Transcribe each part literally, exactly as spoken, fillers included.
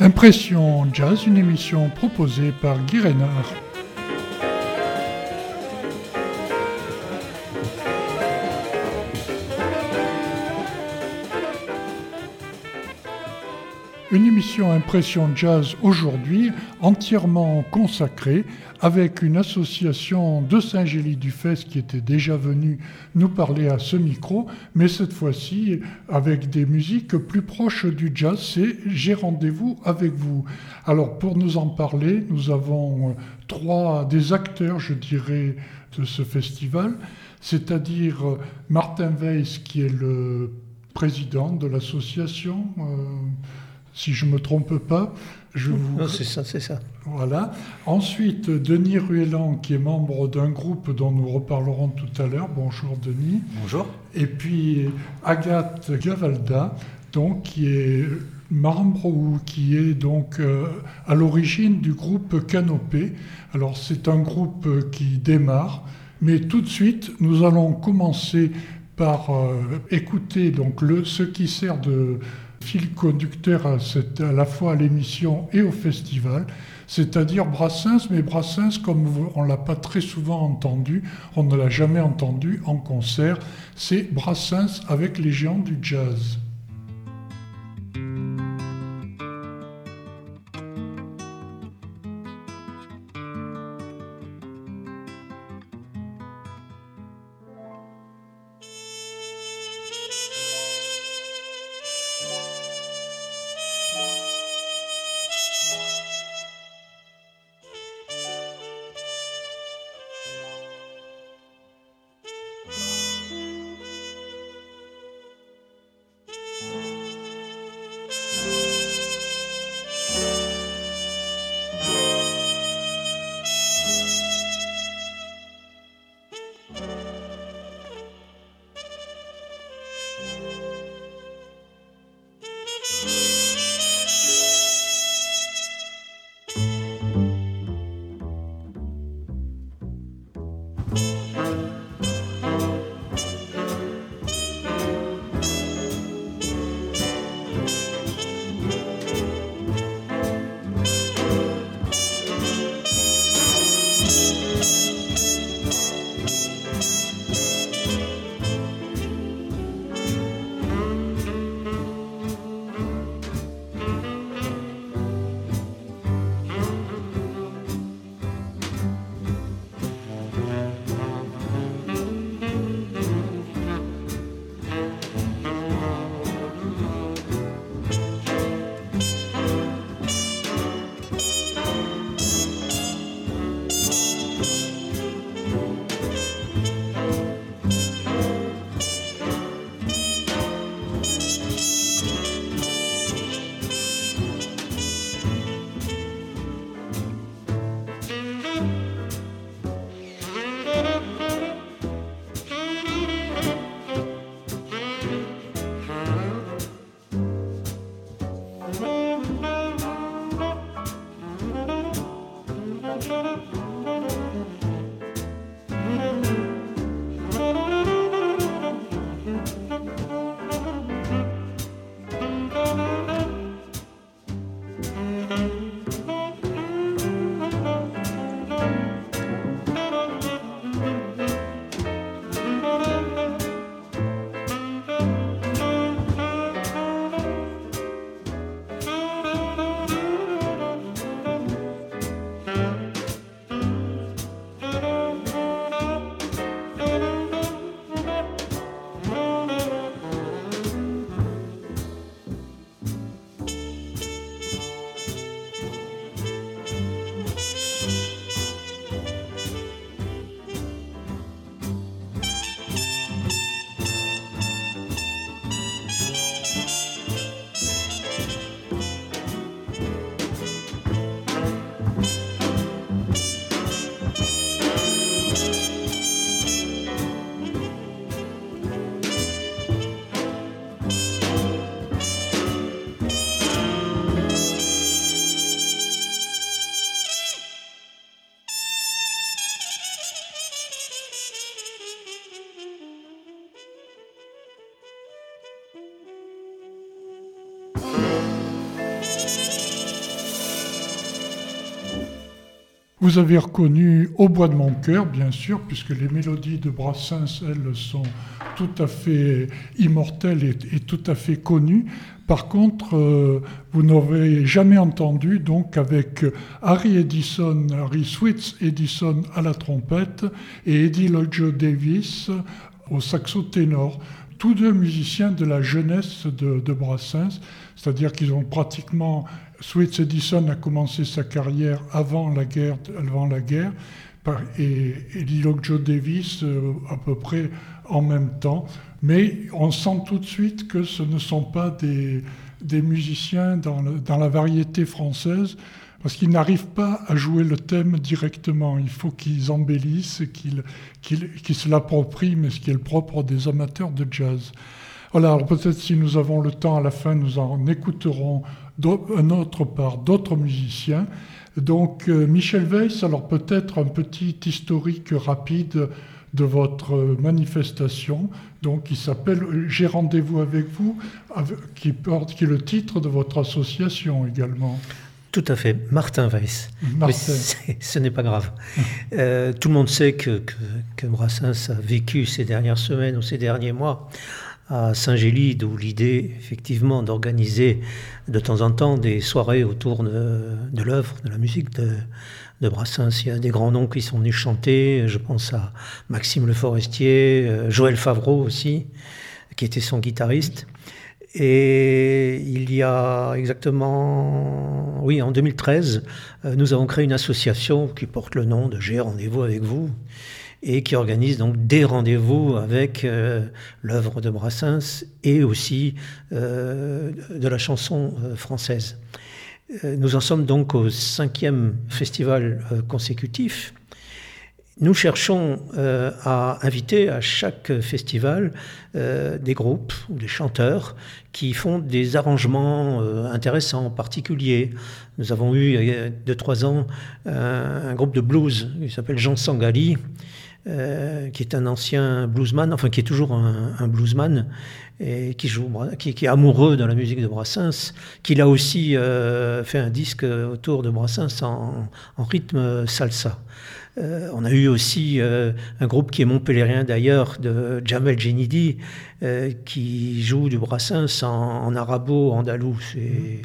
Impression Jazz, une émission proposée par Guy Reynard. Une émission Impression Jazz aujourd'hui entièrement consacrée avec une association de Saint-Gély-du-Fès qui était déjà venue nous parler à ce micro, mais cette fois-ci avec des musiques plus proches du jazz, c'est J'ai rendez-vous avec vous. Alors pour nous en parler, nous avons trois des acteurs, je dirais, de ce festival, c'est-à-dire Martin Weiss qui est le président de l'association, euh, si je ne me trompe pas. Je vous... Non, c'est ça, c'est ça. Voilà. Ensuite, Denis Ruellan, qui est membre d'un groupe dont nous reparlerons tout à l'heure. Bonjour Denis. Bonjour. Et puis Agathe Gavalda, donc, qui est membre ou qui est donc euh, à l'origine du groupe Canopée. Alors c'est un groupe qui démarre, mais tout de suite, nous allons commencer par euh, écouter donc, le, ce qui sert de fil conducteur à, cette, à la fois à l'émission et au festival, c'est-à-dire Brassens, mais Brassens, comme on ne l'a pas très souvent entendu, on ne l'a jamais entendu en concert, c'est Brassens avec les géants du jazz. Vous avez reconnu Au bois de mon cœur, bien sûr, puisque les mélodies de Brassens, elles, sont tout à fait immortelles et, et tout à fait connues. Par contre, euh, vous n'aurez jamais entendu, donc, avec Harry Edison, Harry Switz Edison à la trompette et Eddie Loggio Davis au saxo ténor. Tous deux musiciens de la jeunesse de, de Brassens, c'est-à-dire qu'ils ont pratiquement... Switz Edison a commencé sa carrière avant la guerre, avant la guerre et Eddie Loggio Davis euh, à peu près en même temps. Mais on sent tout de suite que ce ne sont pas des, des musiciens dans, le, dans la variété française, parce qu'ils n'arrivent pas à jouer le thème directement. Il faut qu'ils embellissent, qu'ils, qu'ils, qu'ils se l'approprient, mais ce qui est le propre des amateurs de jazz. Voilà, alors peut-être si nous avons le temps à la fin, nous en écouterons un autre par d'autres musiciens. Donc euh, Michel Weiss, alors peut-être un petit historique rapide de votre manifestation, donc qui s'appelle « J'ai rendez-vous avec vous », qui, porte, qui est le titre de votre association également. Tout à fait, Martin Weiss. Martin. Mais ce n'est pas grave. euh, tout le monde sait que, que, que Brassens a vécu ces dernières semaines ou ces derniers mois à Saint-Gély, d'où l'idée, effectivement, d'organiser de temps en temps des soirées autour de, de l'œuvre, de la musique de, de Brassens. Il y a des grands noms qui sont venus chanter, je pense à Maxime Le Forestier, euh, Joël Favreau aussi, qui était son guitariste. Et il y a exactement, oui, en deux mille treize, euh, nous avons créé une association qui porte le nom de J'ai rendez-vous avec vous, et qui organise donc des rendez-vous avec euh, l'œuvre de Brassens et aussi euh, de la chanson euh, française. Euh, nous en sommes donc au cinquième festival euh, consécutif. Nous cherchons euh, à inviter à chaque festival euh, des groupes ou des chanteurs qui font des arrangements euh, intéressants, particuliers. Nous avons eu, il y a deux trois ans, un, un groupe de blues qui s'appelle Jean Sangali, Euh, qui est un ancien bluesman, enfin qui est toujours un, un bluesman, et qui, joue, qui, qui est amoureux de la musique de Brassens, qui a aussi euh, fait un disque autour de Brassens en, en rythme salsa. Euh, on a eu aussi euh, un groupe qui est montpellierien d'ailleurs, de Jamel Jenidi, euh, qui joue du Brassens en, en arabo-andalou. C'est...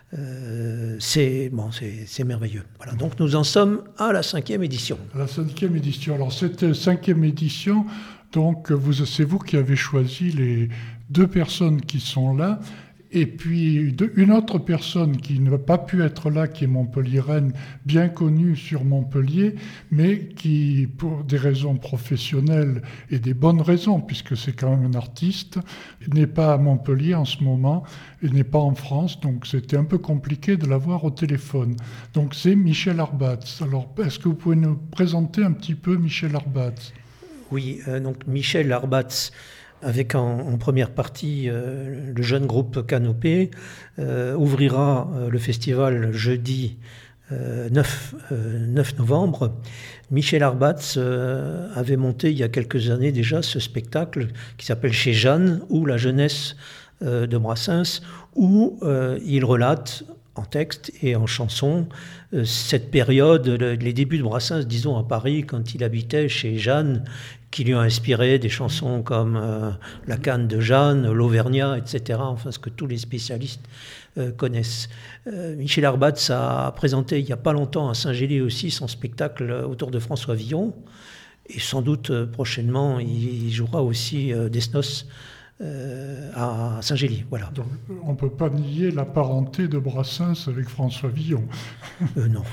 Euh, c'est bon, c'est, c'est merveilleux. Voilà. Donc nous en sommes à la cinquième édition. À la cinquième édition. Alors cette cinquième édition, donc vous, c'est vous qui avez choisi les deux personnes qui sont là. Et puis une autre personne qui n'a pas pu être là, qui est montpelliéraine, bien connue sur Montpellier, mais qui, pour des raisons professionnelles et des bonnes raisons, puisque c'est quand même un artiste, n'est pas à Montpellier en ce moment, et n'est pas en France, donc c'était un peu compliqué de l'avoir au téléphone. Donc c'est Michel Arbatz. Alors est-ce que vous pouvez nous présenter un petit peu Michel Arbatz ? Oui, euh, donc Michel Arbatz, avec en, en première partie euh, le jeune groupe Canopée, euh, ouvrira euh, le festival jeudi euh, neuf novembre. Michel Arbatz euh, avait monté il y a quelques années déjà ce spectacle qui s'appelle Chez Jeanne, ou la jeunesse euh, de Brassens, où euh, il relate en texte et en chanson euh, cette période, le, les débuts de Brassens, disons à Paris, quand il habitait chez Jeanne, qui lui a inspiré des chansons comme euh, La Canne de Jeanne, L'Auvergnat, et cetera, enfin ce que tous les spécialistes euh, connaissent. Euh, Michel Arbatz a présenté il n'y a pas longtemps à Saint-Gély aussi son spectacle autour de François Villon, et sans doute euh, prochainement il jouera aussi euh, Desnos euh, à Saint-Gély. Voilà. Donc on ne peut pas nier la parenté de Brassens avec François Villon. Euh, non.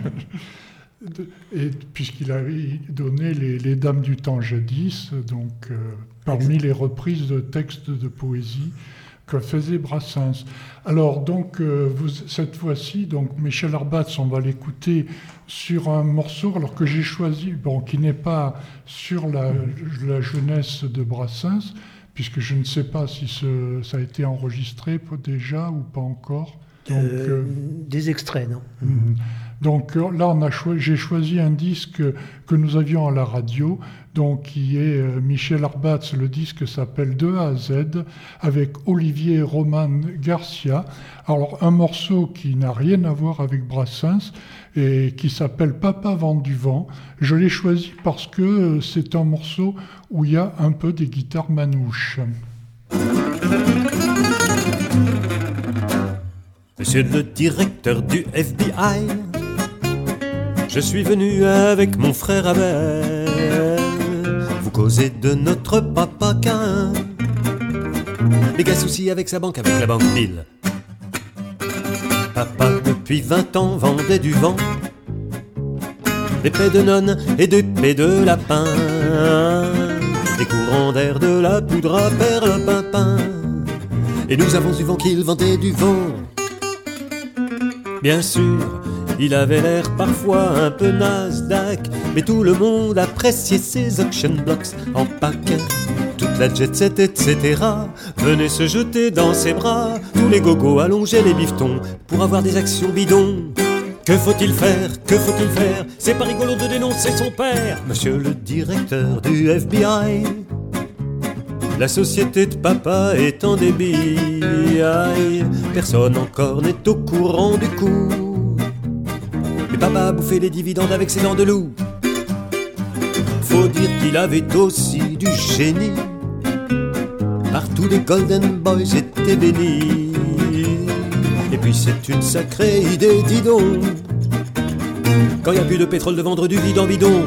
Et puisqu'il a donné les, les Dames du temps jadis, donc euh, parmi Exactement. Les reprises de textes de poésie que faisait Brassens. Alors donc euh, vous, cette fois-ci, donc Michel Arbatz, on va l'écouter sur un morceau alors que j'ai choisi, bon, qui n'est pas sur la, la jeunesse de Brassens, puisque je ne sais pas si ce, ça a été enregistré déjà ou pas encore. Donc, euh, euh, des extraits, non ? mm-hmm. Donc là, on a cho- j'ai choisi un disque que nous avions à la radio, donc qui est euh, Michel Arbatz. Le disque s'appelle De A à Z, avec Olivier Roman Garcia. Alors un morceau qui n'a rien à voir avec Brassens et qui s'appelle Papa vent du vent. Je l'ai choisi parce que c'est un morceau où il y a un peu des guitares manouches. Monsieur le directeur du F B I, je suis venu avec mon frère Abel vous causer de notre papa Cain. Méga souci avec sa banque, avec la banque Bill. Papa depuis vingt ans vendait du vent, des pets de nonnes et des pets de lapin, des courants d'air, de la poudre à perlimpinpin. Et nous avons du vent qu'il vendait du vent. Bien sûr, il avait l'air parfois un peu Nasdaq, mais tout le monde appréciait ses auction blocks en paquet. Toute la jet set, et cetera venait se jeter dans ses bras. Tous les gogos allongeaient les bifetons pour avoir des actions bidons. Que faut-il faire? Que faut-il faire? C'est pas rigolo de dénoncer son père. Monsieur le directeur du F B I, la société de papa est en débit. Personne encore n'est au courant du coup. Mais papa a bouffé les dividendes avec ses dents de loup. Faut dire qu'il avait aussi du génie. Partout les Golden Boys étaient bénis. Et puis c'est une sacrée idée, dis donc. Quand y a plus de pétrole, de vendre du vide en bidon.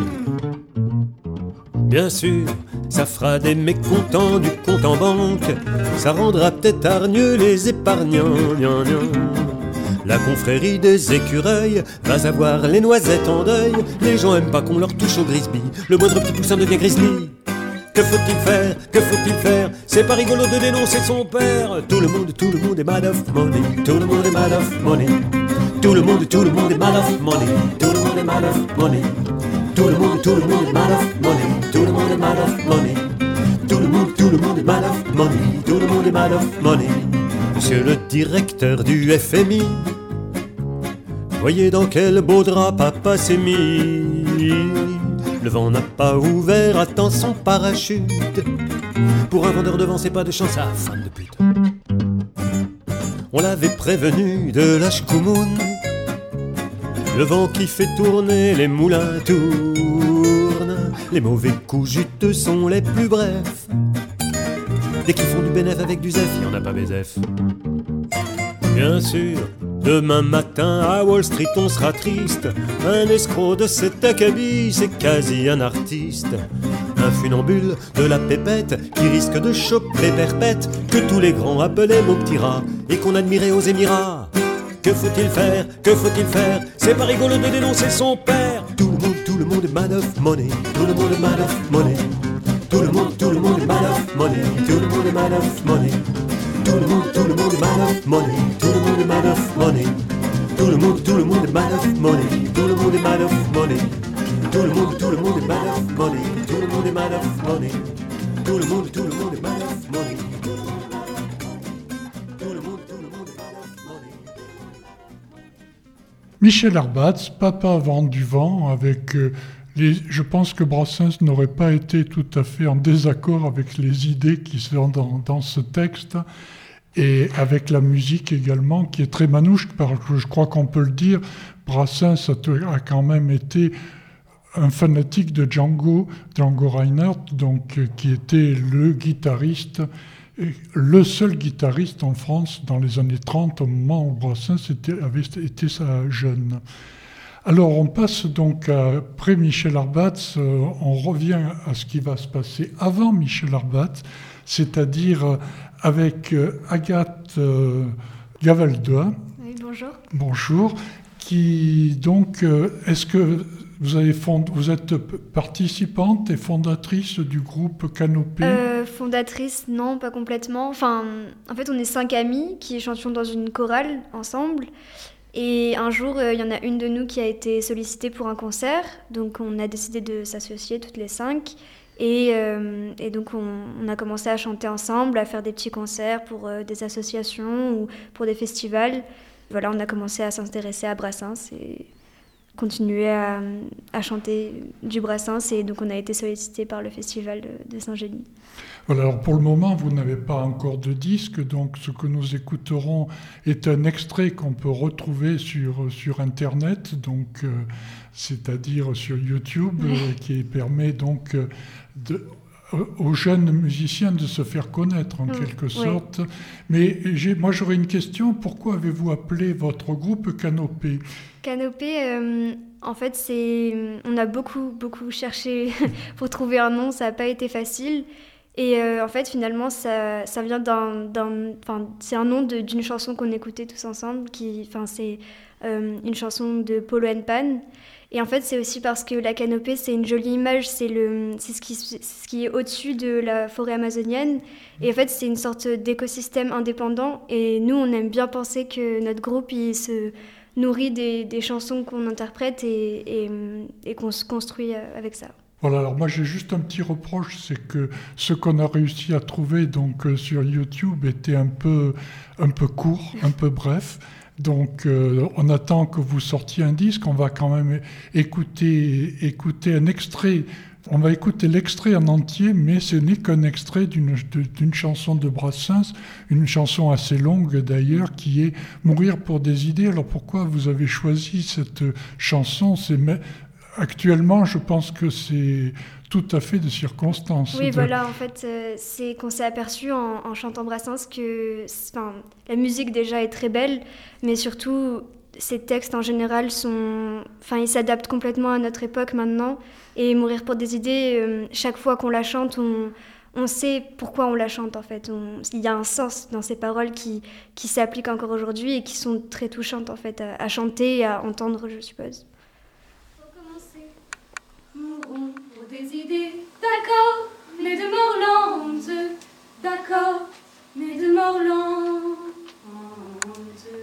Bien sûr, ça fera des mécontents du compte en banque. Ça rendra peut-être hargneux les épargnants. Gnan, gnan. La confrérie des écureuils va avoir les noisettes en deuil. Les gens aiment pas qu'on leur touche au Grisby. Le moindre petit poussin devient grizzly. Que faut-il faire? Que faut-il faire? C'est pas rigolo de dénoncer son père. Tout le monde, tout le monde est mad of money. Tout le monde est mad of money. Tout le monde, tout le monde est mad of money. Tout le monde est mad of money. Tout le monde, tout le monde est mad of money. Tout le monde est mad of money. Tout le monde, tout le monde est mad of money. Tout le monde est mad of money. Monsieur le directeur du F M I, voyez dans quel beau drap papa s'est mis. Le vent n'a pas ouvert à temps son parachute. Pour un vendeur de vent, c'est pas de chance, ah, fan de pute. On l'avait prévenu de l'Ashkoumoun, le vent qui fait tourner les moulins tourne. Les mauvais coups juteux sont les plus brefs. Dès qu'ils font du bénéf avec du zef, y'en a pas bézef. Bien sûr, demain matin à Wall Street on sera triste. Un escroc de cet acabit, c'est quasi un artiste. Un funambule de la pépette qui risque de choper perpète, que tous les grands appelaient mon petit rat et qu'on admirait aux Émirats. Que faut-il faire? Que faut-il faire? C'est pas rigolo de dénoncer son père. Tout le monde, tout le monde est mad of money. Tout le monde est mad of money. Tout le monde, tout le monde est mad of money. Tout le monde est mad of money. Tout le monde, tout le monde est mad of money. Tout le monde est mad of money. Tout le monde, tout le monde est mad of money. Tout le monde est mad of money. Tout le monde, tout le monde est mad of money. Tout le monde est mad of money. Tout le monde, tout le monde est mad of money. Tout le monde, tout le monde est mad of money. Michel Arbatz, Papa vent du vent, avec euh, les, je pense que Brassens n'aurait pas été tout à fait en désaccord avec les idées qui sont dans, dans ce texte, et avec la musique également, qui est très manouche, parce que je crois qu'on peut le dire, Brassens a, a quand même été un fanatique de Django, Django Reinhardt, donc, euh, qui était le guitariste, le seul guitariste en France dans les années trente, au moment où Brassens était, avait été jeune. Alors on passe donc après Michel Arbatz, euh, on revient à ce qui va se passer avant Michel Arbatz, c'est-à-dire avec euh, Agathe euh, Gavalda. Oui, bonjour. Bonjour. Qui donc, euh, est-ce que vous, avez fond... vous êtes participante et fondatrice du groupe Canopée? euh, Fondatrice, non, pas complètement. Enfin, en fait, on est cinq amis qui chantions dans une chorale ensemble. Et un jour, il euh, y en a une de nous qui a été sollicitée pour un concert. Donc, on a décidé de s'associer toutes les cinq. Et, euh, et donc, on, on a commencé à chanter ensemble, à faire des petits concerts pour euh, des associations ou pour des festivals. Voilà, on a commencé à s'intéresser à Brassens et continuer à, à chanter du Brassens et donc on a été sollicité par le festival de, de Saint-Gély. Voilà, alors pour le moment, vous n'avez pas encore de disque, donc ce que nous écouterons est un extrait qu'on peut retrouver sur, sur Internet, donc, euh, c'est-à-dire sur YouTube, euh, qui permet donc euh, de, euh, aux jeunes musiciens de se faire connaître en mmh, quelque sorte. Ouais. Mais j'ai, moi j'aurais une question, pourquoi avez-vous appelé votre groupe Canopée ? Canopée, euh, en fait, c'est, on a beaucoup, beaucoup cherché pour trouver un nom, ça n'a pas été facile. Et euh, en fait, finalement, ça, ça vient d'un, d'un, enfin, c'est un nom de, d'une chanson qu'on écoutait tous ensemble, qui, enfin, c'est euh, une chanson de Polo and Pan. Et en fait, c'est aussi parce que la canopée, c'est une jolie image, c'est, le, c'est ce qui, ce qui est au-dessus de la forêt amazonienne. Et en fait, c'est une sorte d'écosystème indépendant. Et nous, on aime bien penser que notre groupe, il se nourrit des, des chansons qu'on interprète et, et, et qu'on se construit avec ça. Voilà, alors moi j'ai juste un petit reproche, c'est que ce qu'on a réussi à trouver donc, euh, sur YouTube était un peu, un peu court, un peu bref. Donc euh, on attend que vous sortiez un disque, on va quand même écouter, écouter un extrait. On va écouter l'extrait en entier, mais ce n'est qu'un extrait d'une, d'une chanson de Brassens, une chanson assez longue d'ailleurs, qui est « Mourir pour des idées ». Alors pourquoi vous avez choisi cette chanson ? C'est Actuellement, je pense que c'est tout à fait de circonstance. Oui, voilà, en fait, euh, c'est qu'on s'est aperçu en, en chantant Brassens que la musique déjà est très belle, mais surtout, ces textes en général sont... Enfin, ils s'adaptent complètement à notre époque maintenant. Et Mourir pour des idées, euh, chaque fois qu'on la chante, on, on sait pourquoi on la chante, en fait. On, il y a un sens dans ces paroles qui, qui s'appliquent encore aujourd'hui et qui sont très touchantes, en fait, à, à chanter et à entendre, je suppose. Mourons pour des idées, d'accord, mais de mort lente, d'accord, mais de mort lente.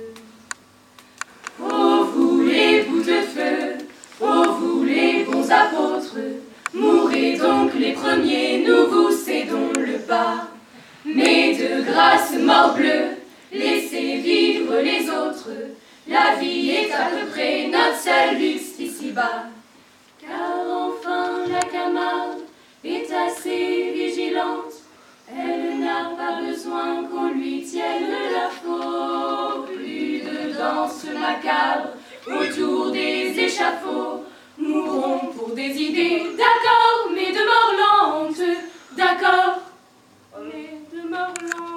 Oh vous les bouts de feu, oh vous les bons apôtres, mourrez donc les premiers, nous vous cédons le pas. Mais de grâce, morbleu, laissez vivre les autres, la vie est à peu près notre seul luxe ici-bas. Car enfin la Camargue est assez vigilante, elle n'a pas besoin qu'on lui tienne la faute. Plus de danse macabre autour des échafauds, mourrons pour des idées, d'accord, mais de mort lente, d'accord, mais de mort lente.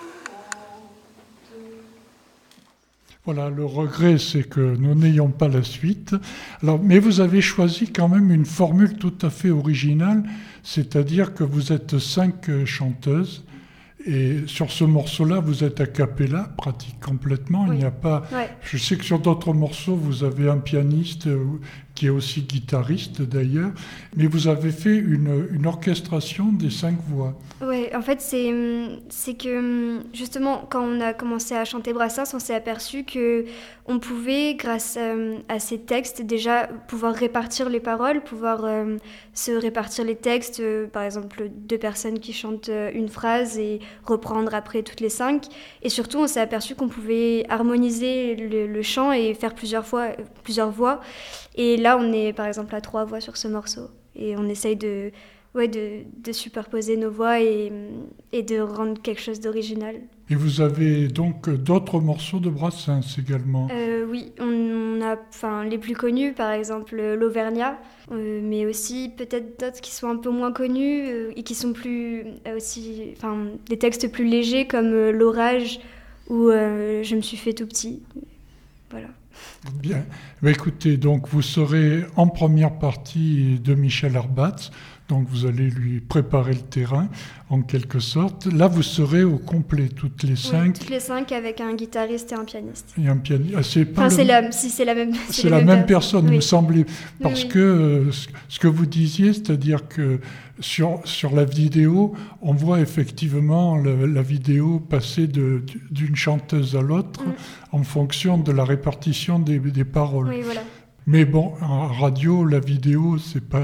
Voilà, le regret, c'est que nous n'ayons pas la suite. Alors, mais vous avez choisi quand même une formule tout à fait originale, c'est-à-dire que vous êtes cinq chanteuses, et sur ce morceau-là, vous êtes a cappella, pratique complètement. Oui. Il n'y a pas. Ouais. Je sais que sur d'autres morceaux, vous avez un pianiste qui est aussi guitariste d'ailleurs, mais vous avez fait une, une orchestration des cinq voix. Oui, en fait, c'est, c'est que justement, quand on a commencé à chanter Brassens, on s'est aperçu qu'on pouvait, grâce à, à ces textes, déjà pouvoir répartir les paroles, pouvoir euh, se répartir les textes, euh, par exemple, deux personnes qui chantent une phrase et reprendre après toutes les cinq. Et surtout, on s'est aperçu qu'on pouvait harmoniser le, le chant et faire plusieurs fois, plusieurs voix. Et là, on est par exemple à trois voix sur ce morceau. Et on essaye de, ouais, de, de superposer nos voix et, et de rendre quelque chose d'original. Et vous avez donc d'autres morceaux de Brassens également ? euh, Oui, on a enfin, les plus connus, par exemple l'Auvergnat, euh, mais aussi peut-être d'autres qui sont un peu moins connus euh, et qui sont plus, euh, aussi, enfin, des textes plus légers comme euh, L'Orage ou euh, Je me suis fait tout petit. Voilà. Bien. Bah, écoutez, donc vous serez en première partie de Michel Arbatz, donc vous allez lui préparer le terrain en quelque sorte. Là, vous serez au complet, toutes les cinq. Oui, toutes les cinq avec un guitariste et un pianiste. Et un pianiste. Ah, c'est pas enfin, le... c'est la, si c'est la même. C'est, c'est la même, même personne, oui. Il me semblait, parce oui, oui. que euh, ce que vous disiez, c'est-à-dire que sur sur la vidéo, on voit effectivement le, la vidéo passer de, d'une chanteuse à l'autre mm. en fonction de la répartition des, des paroles. Oui, voilà. Mais bon, en radio, la vidéo, c'est pas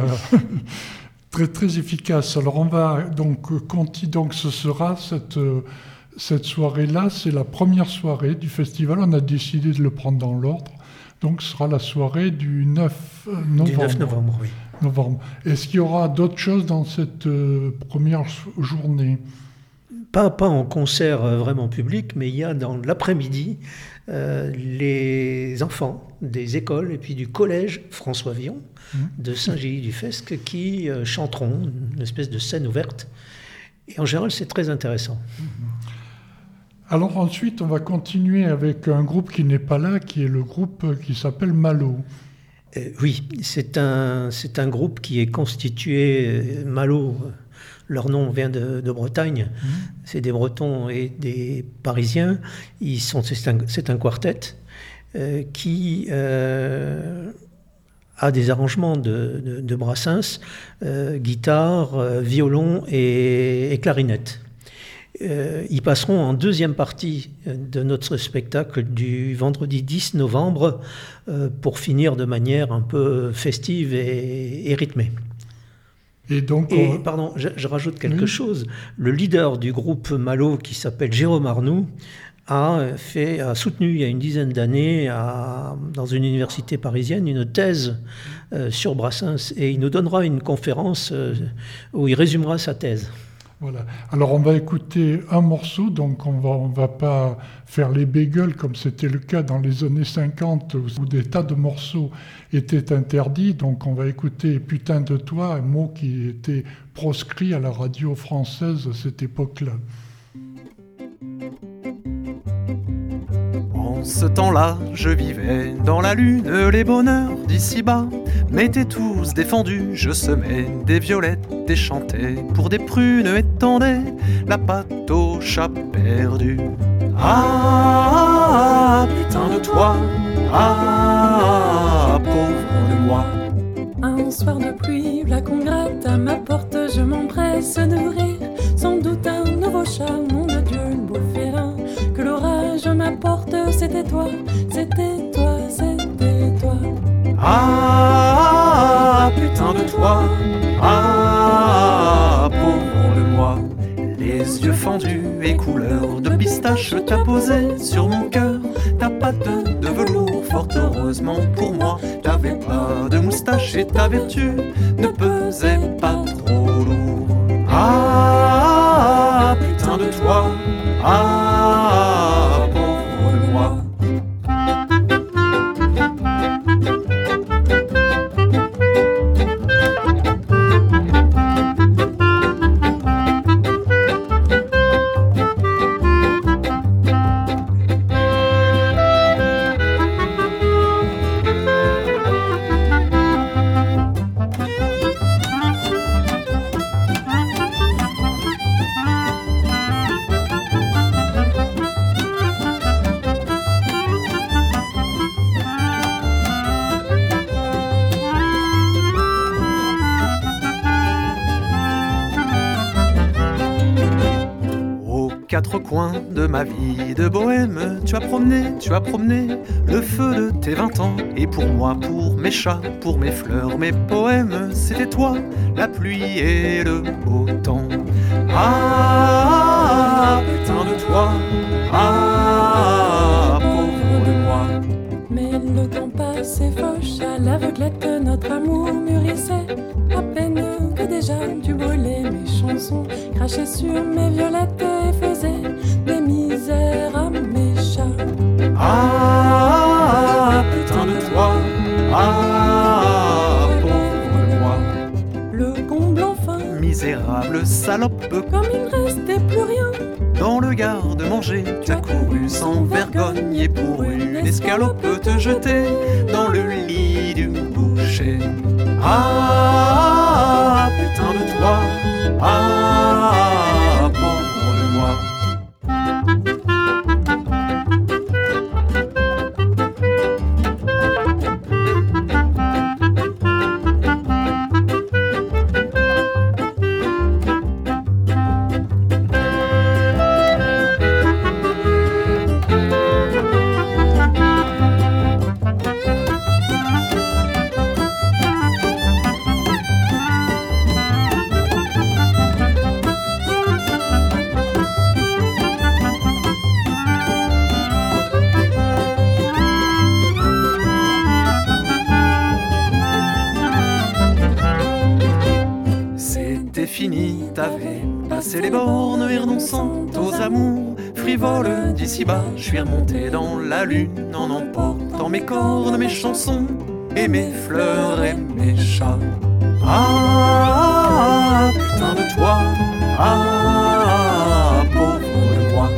très très efficace. Alors on va donc continuer. Donc ce sera cette cette soirée-là, c'est la première soirée du festival. On a décidé de le prendre dans l'ordre. Donc ce sera la soirée du neuf novembre. Du neuf novembre, oui. Novembre. Est-ce qu'il y aura d'autres choses dans cette euh, première journée ? Pas, pas en concert euh, vraiment public, mais il y a dans l'après-midi euh, les enfants des écoles et puis du collège François Villon mmh. de Saint-Gély-du-Fesque qui euh, chanteront une espèce de scène ouverte. Et en général, c'est très intéressant. Mmh. Alors ensuite, on va continuer avec un groupe qui n'est pas là, qui est le groupe qui s'appelle Malo. Euh, oui, c'est un, c'est un groupe qui est constitué, Malo, leur nom vient de, de Bretagne, mmh. c'est des Bretons et des Parisiens. Ils sont, c'est, un, c'est un quartet euh, qui euh, a des arrangements de, de, de Brassens, euh, guitare, euh, violon et, et clarinette. Euh, ils passeront en deuxième partie de notre spectacle du vendredi dix novembre euh, pour finir de manière un peu festive et, et rythmée. Et donc, et, on... pardon, je, je rajoute quelque oui. chose. Le leader du groupe Malo, qui s'appelle Jérôme Arnoux, a, fait, a soutenu il y a une dizaine d'années à, dans une université parisienne une thèse euh, sur Brassens, et il nous donnera une conférence euh, où il résumera sa thèse. Voilà. Alors on va écouter un morceau, donc on va, on va pas faire les bagels comme c'était le cas dans les années cinquante où des tas de morceaux étaient interdits. Donc on va écouter Putain de toi, un mot qui était proscrit à la radio française à cette époque-là. En ce temps-là, je vivais dans la lune les bonheurs d'ici-bas. M'étaient tous défendus, je semais des violettes et chantais pour des prunes et tendais la patte au chat perdu. Ah, putain de toi, ah, pauvre de moi. Un soir de pluie, là qu'on gratte à ma porte, je m'empresse d'ouvrir. Sans doute un nouveau chat, nom de Dieu, le beau félin. Que l'orage m'apporte, c'était toi, c'était toi, c'était toi. Ah, putain de toi, ah, pauvre de moi. Les yeux fendus et couleur de pistache, t'as posé sur mon cœur ta patte de velours. Fort heureusement pour moi, t'avais pas de moustache et ta vertu ne pesait pas trop lourd. Ah, putain de toi, ah, pauvre de moi. Quatre coins de ma vie de bohème, tu as promené, tu as promené le feu de tes vingt ans. Et pour moi, pour mes chats, pour mes fleurs, mes poèmes, c'était toi, la pluie et le beau temps. Ah, putain de toi, ah, pauvre de moi. Mais le temps passe et fauche, à l'aveuglette notre amour mûrissait. À peine que déjà tu brûlais mes chansons, crachais sur mes violettes et faisais des misères à mes chats. Ah, putain de toi, ah, pauvre de moi. Le comble enfin, misérable salope, comme il ne restait plus rien. Dans le garde-manger, tu as couru sans vergogne et pour une escalope te jeter dans le lit du boucher. Ah, putain de toi, ah, pauvre de moi. fini, t'avais passé les bornes et renonçant aux amours frivoles d'ici-bas, je suis remonté dans la lune en emportant mes cornes, mes chansons et mes fleurs et mes chats. Ah, putain de toi, ah, pauvre de moi.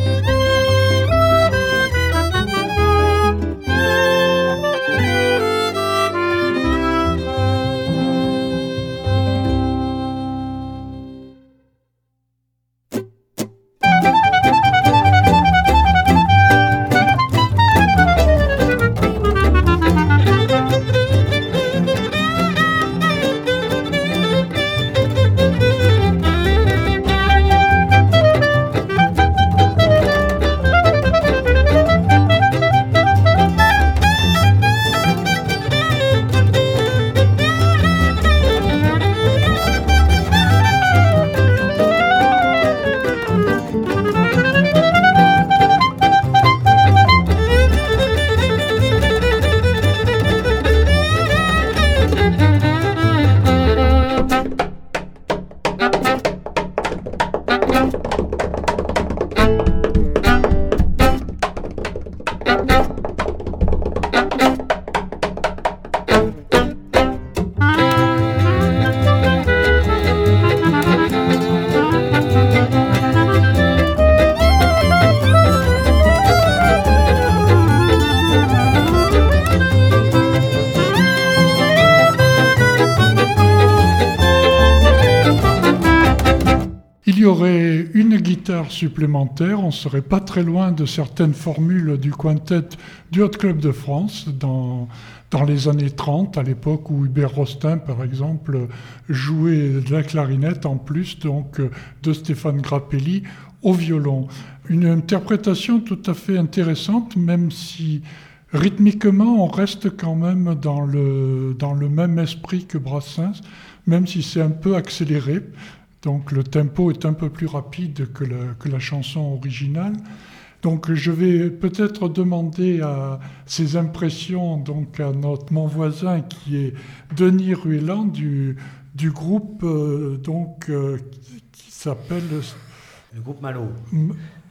Il y aurait une guitare supplémentaire, on ne serait pas très loin de certaines formules du quintet du Hot Club de France dans, dans les années trente, à l'époque où Hubert Rostin, par exemple, jouait de la clarinette en plus donc de Stéphane Grappelli au violon. Une interprétation tout à fait intéressante, même si rythmiquement on reste quand même dans le, dans le même esprit que Brassens, même si c'est un peu accéléré. Donc le tempo est un peu plus rapide que, le, que la chanson originale. Donc je vais peut-être demander à ses impressions donc à notre mon voisin qui est Denis Ruelland du, du groupe euh, donc euh, qui, qui s'appelle le groupe Malo. M-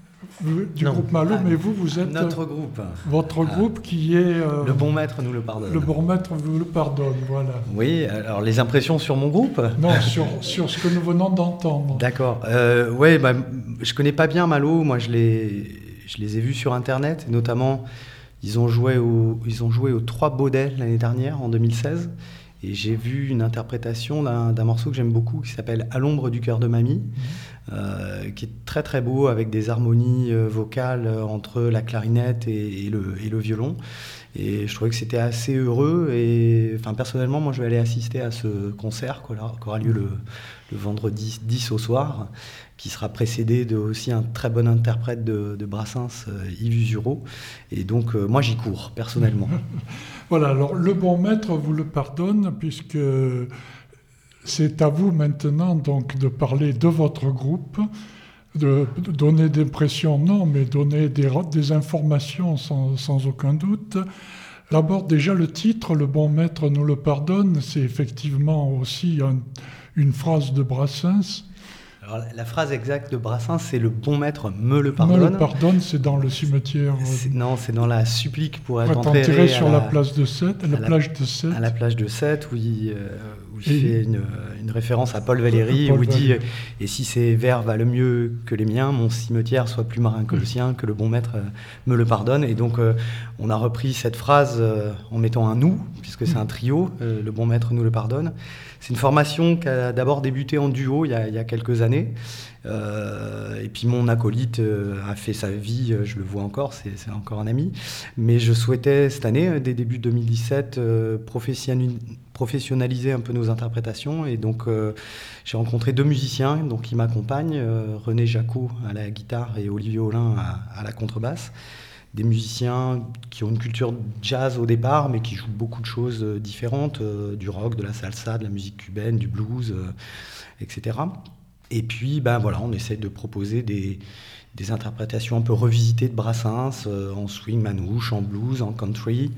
du non. groupe Malo, mais vous, vous êtes... Notre groupe. Votre ah. groupe qui est... Euh, le bon maître nous le pardonne. Le bon maître vous le pardonne, voilà. Oui, alors les impressions sur mon groupe ? Non, sur, sur ce que nous venons d'entendre. D'accord. Euh, oui, bah, je ne connais pas bien Malo, moi je les, je les ai vus sur Internet, notamment ils ont joué au, ils ont joué aux Trois Baudets l'année dernière, en deux mille seize, et j'ai vu une interprétation d'un, d'un morceau que j'aime beaucoup qui s'appelle « À l'ombre du cœur de mamie ». Euh, qui est très très beau avec des harmonies euh, vocales euh, entre la clarinette et, et, le, et le violon, et je trouvais que c'était assez heureux, et enfin, personnellement moi je vais aller assister à ce concert qui aura lieu le, le vendredi dix au soir, qui sera précédé de aussi un très bon interprète de, de Brassens, euh, Yves Usureau, et donc euh, moi j'y cours personnellement. Voilà, alors le bon maître vous le pardonne puisque c'est à vous maintenant donc de parler de votre groupe, de donner des impressions, non, mais donner des, des informations sans, sans aucun doute. D'abord, déjà le titre, le bon maître nous le pardonne, c'est effectivement aussi un, une phrase de Brassens. Alors, la phrase exacte de Brassens, c'est « le bon maître me le pardonne ». Me le pardonne, c'est dans le cimetière. C'est, non, c'est dans la supplique pour être enterré, enterré sur la, la place de Sète, à la, la plage de Sète. À la plage de Sète, où il, euh, où il fait une, une référence à Paul Valéry, Paul où il dit « Et si ces vers valent mieux que les miens, mon cimetière soit plus marin que le sien, que le bon maître me le pardonne ». Et donc, euh, on a repris cette phrase euh, en mettant un « nous », puisque c'est un trio, euh, « le bon maître nous le pardonne ». C'est une formation qui a d'abord débuté en duo il y a, il y a quelques années. Euh, et puis mon acolyte euh, a fait sa vie, euh, je le vois encore, c'est, c'est encore un ami. Mais je souhaitais cette année, dès début deux mille dix-sept, euh, professionnaliser un peu nos interprétations. Et donc euh, j'ai rencontré deux musiciens donc, qui m'accompagnent, euh, René Jacot à la guitare et Olivier Aulin à, à la contrebasse. Des musiciens qui ont une culture jazz au départ, mais qui jouent beaucoup de choses différentes, euh, du rock, de la salsa, de la musique cubaine, du blues, euh, et cetera. Et puis, ben voilà, on essaie de proposer des, des interprétations un peu revisitées de Brassens, euh, en swing manouche, en blues, en country.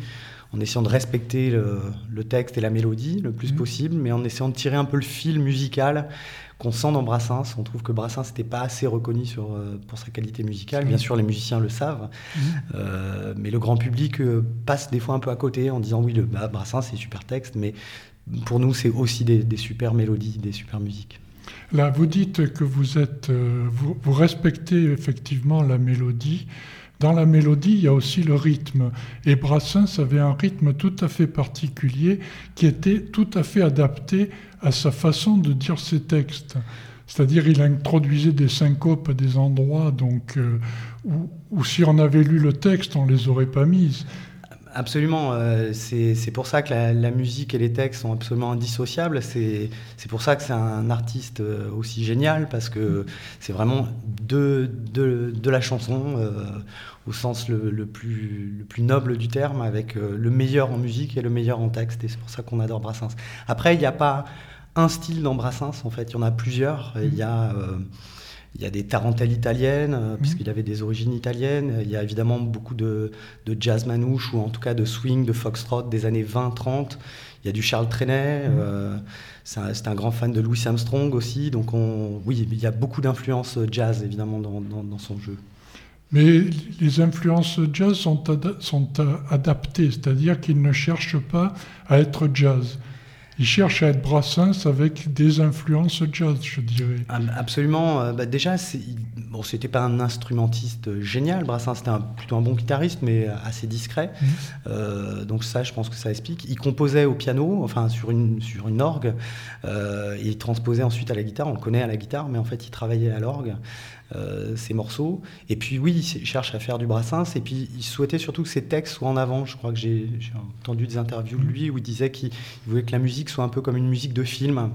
en essayant de respecter le, le texte et la mélodie le plus mmh. possible, mais en essayant de tirer un peu le fil musical qu'on sent dans Brassens. On trouve que Brassens n'était pas assez reconnu sur, euh, pour sa qualité musicale. Bien sûr, les musiciens le savent, mmh. euh, mais le grand public euh, passe des fois un peu à côté en disant oui, le, bah, Brassens, c'est super texte, mais pour nous, c'est aussi des, des super mélodies, des super musiques. Là, vous dites que vous, êtes, euh, vous, vous respectez effectivement la mélodie. Dans la mélodie, il y a aussi le rythme. Et Brassens avait un rythme tout à fait particulier qui était tout à fait adapté à sa façon de dire ses textes. C'est-à-dire il introduisait des syncopes à des endroits donc, euh, où, où si on avait lu le texte, on ne les aurait pas mises. Absolument, euh, c'est, c'est pour ça que la, la musique et les textes sont absolument indissociables, c'est, c'est pour ça que c'est un artiste aussi génial, parce que c'est vraiment de, de, de la chanson, euh, au sens le, le, plus, le plus noble du terme, avec euh, le meilleur en musique et le meilleur en texte, et c'est pour ça qu'on adore Brassens. Après, il n'y a pas un style dans Brassens, en fait, il y en a plusieurs, il y a... Euh, Il y a des tarentelles italiennes, euh, mmh. puisqu'il avait des origines italiennes. Il y a évidemment beaucoup de, de jazz manouche, ou en tout cas de swing, de foxtrot des années vingt trente. Il y a du Charles Trenet. Mmh. Euh, c'est, un, c'est un grand fan de Louis Armstrong aussi. Donc on, oui, il y a beaucoup d'influences jazz, évidemment, dans, dans, dans son jeu. Mais les influences jazz sont, ad- sont adaptées, c'est-à-dire qu'ils ne cherchent pas à être jazz. Il cherche à être Brassens avec des influences jazz, je dirais. Absolument. Bah déjà, c'est, bon, c'était pas un instrumentiste génial. Brassens, c'était un, plutôt un bon guitariste, mais assez discret. Mmh. Euh, donc ça, je pense que ça explique. Il composait au piano, enfin sur une, sur une orgue. Euh, et il transposait ensuite à la guitare. On le connaît à la guitare, mais en fait, il travaillait à l'orgue. Euh, ses morceaux, et puis oui, il cherche à faire du Brassens, et puis il souhaitait surtout que ses textes soient en avant. Je crois que j'ai, j'ai entendu des interviews de lui où il disait qu'il voulait que la musique soit un peu comme une musique de film,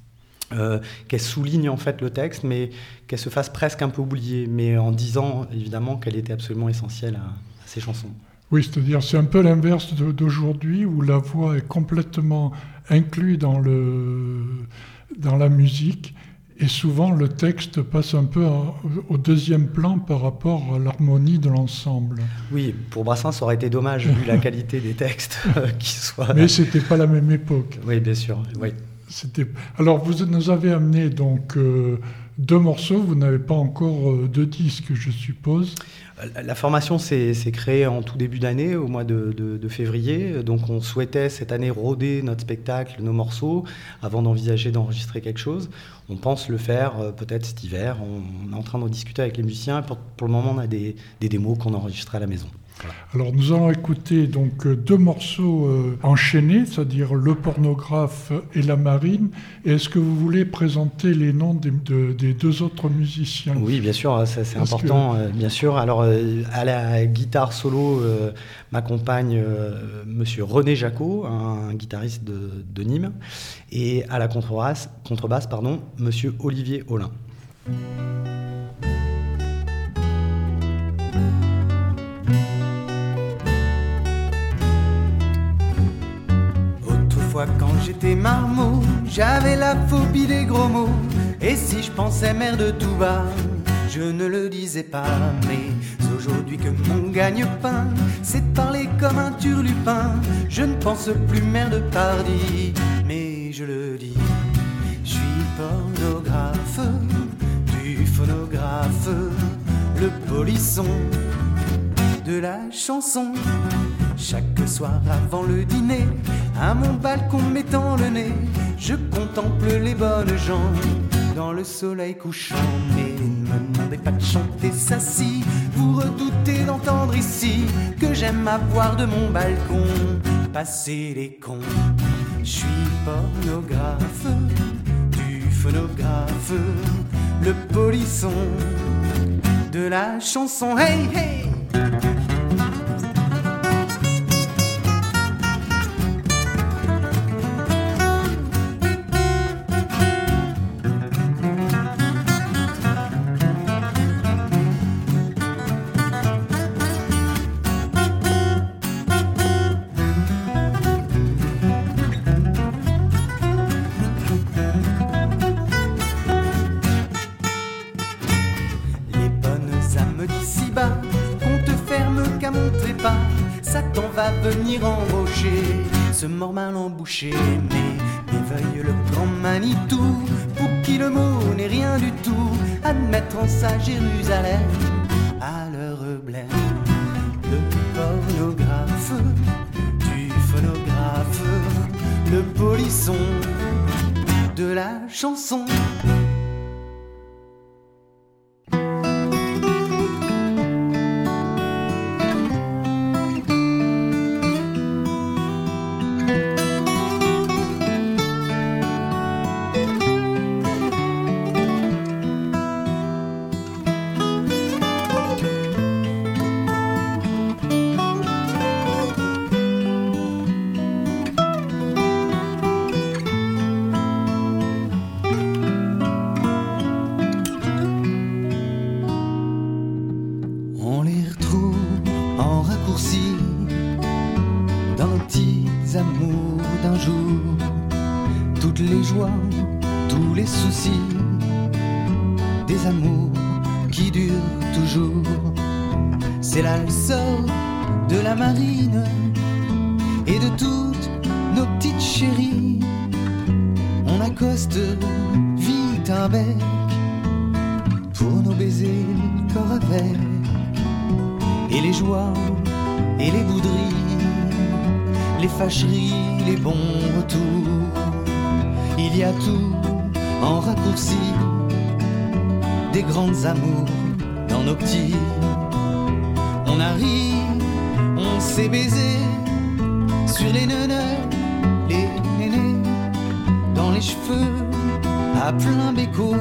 euh, qu'elle souligne en fait le texte, mais qu'elle se fasse presque un peu oublier, mais en disant évidemment qu'elle était absolument essentielle à, à ses chansons. Oui, c'est-à-dire c'est un peu l'inverse de, d'aujourd'hui où la voix est complètement inclue dans, le, dans la musique. Et souvent, le texte passe un peu à, au deuxième plan par rapport à l'harmonie de l'ensemble. Oui, pour Brassens, ça aurait été dommage, vu la qualité des textes euh, qui soient... Mais ce n'était pas la même époque. Oui, bien sûr. Oui. C'était... Alors, vous nous avez amené donc, euh, deux morceaux. Vous n'avez pas encore euh, de disque, je suppose. La formation s'est, s'est créée en tout début d'année, au mois de, de, de février. Donc on souhaitait cette année rôder notre spectacle, nos morceaux, avant d'envisager d'enregistrer quelque chose. On pense le faire euh, peut-être cet hiver. On, on est en train d'en discuter avec les musiciens. Pour, pour le moment, on a des, des démos qu'on a enregistrées à la maison. Voilà. Alors nous allons écouter donc deux morceaux euh, enchaînés, c'est-à-dire Le Pornographe et La Marine. Et est-ce que vous voulez présenter les noms des, de, des deux autres musiciens ? Oui, bien sûr, ça, c'est Parce important, que... euh, bien sûr. Alors euh, à la guitare solo euh, m'accompagne euh, Monsieur René Jacot, un, un guitariste de, de Nîmes, et à la contrebasse, contrebasse pardon, Monsieur Olivier Aulin. Quand j'étais marmot, j'avais la phobie des gros mots. Et si je pensais merde tout bas, je ne le disais pas. Mais aujourd'hui que mon gagne-pain, c'est de parler comme un turlupin, je ne pense plus merde pardi, mais je le dis. Je suis pornographe, du phonographe, le polisson de la chanson. Chaque soir avant le dîner, à mon balcon mettant le nez, je contemple les bonnes gens dans le soleil couchant. Mais ne me demandez pas de chanter ça si vous redoutez d'entendre ici que j'aime avoir de mon balcon passer les cons. Je suis pornographe, du phonographe, le polisson de la chanson. Hey hey! Venir en roche mord mal embouché. Mais m'éveille le grand Manitou, pour qui le mot n'est rien du tout, admettre en sa Jérusalem à leur blême. Le pornographe du phonographe, le polisson de la chanson. C'est là le sort de la marine et de toutes nos petites chéries. On accoste vite un bec pour nous baiser le corps avec. Et les joies et les bouderies, les fâcheries, les bons retours, il y a tout en raccourci, des grandes amours dans nos petits. On a ri, on s'est baisé sur les neuneux, les nénés, dans les cheveux à plein béco,